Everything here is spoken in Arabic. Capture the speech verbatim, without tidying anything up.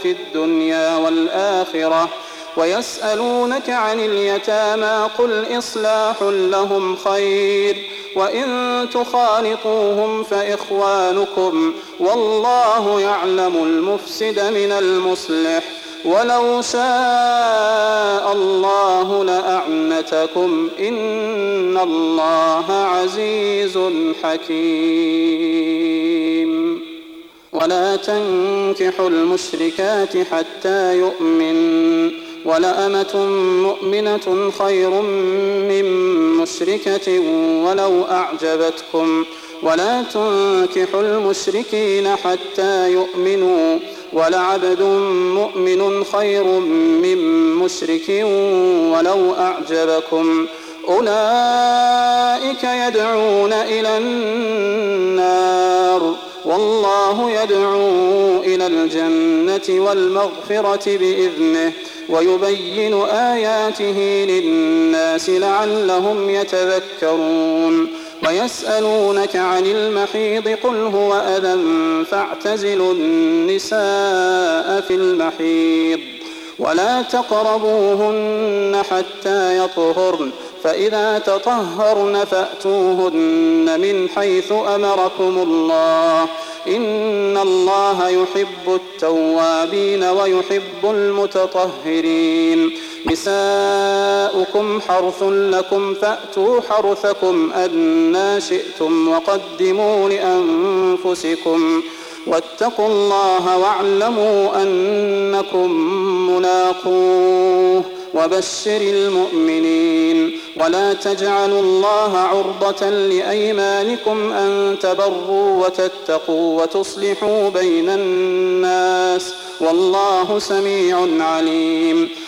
في الدنيا والآخرة. ويسألونك عن اليتامى قل إصلاح لهم خير وإن تخالطوهم فإخوانكم والله يعلم المفسد من المصلح ولو شاء الله لأعنتكم إن الله عزيز حكيم. ولا تنكحوا المشركات حتى يؤمن ولأمة مؤمنة خير من مشركة ولو أعجبتكم ولا تنكحوا المشركين حتى يؤمنوا ولعبد مؤمن خير من مشرك ولو أعجبكم أولئك يدعون إلى النار والله يدعو إلى الجنة والمغفرة بإذنه ويبين آياته للناس لعلهم يتذكرون. ويسألونك عن المحيض قل هو أذى فاعتزلوا النساء في المحيض ولا تقربوهن حتى يطهرن فإذا تطهرن فأتوهن من حيث أمركم الله إن الله يحب التوابين ويحب المتطهرين. نساؤكم حرث لكم فأتوا حرثكم أنى شئتم وقدموا لأنفسكم واتقوا الله واعلموا أنكم ملاقوه وبشر المؤمنين. ولا تجعلوا الله عرضة لأيمانكم أن تبروا وتتقوا وتصلحوا بين الناس والله سميع عليم.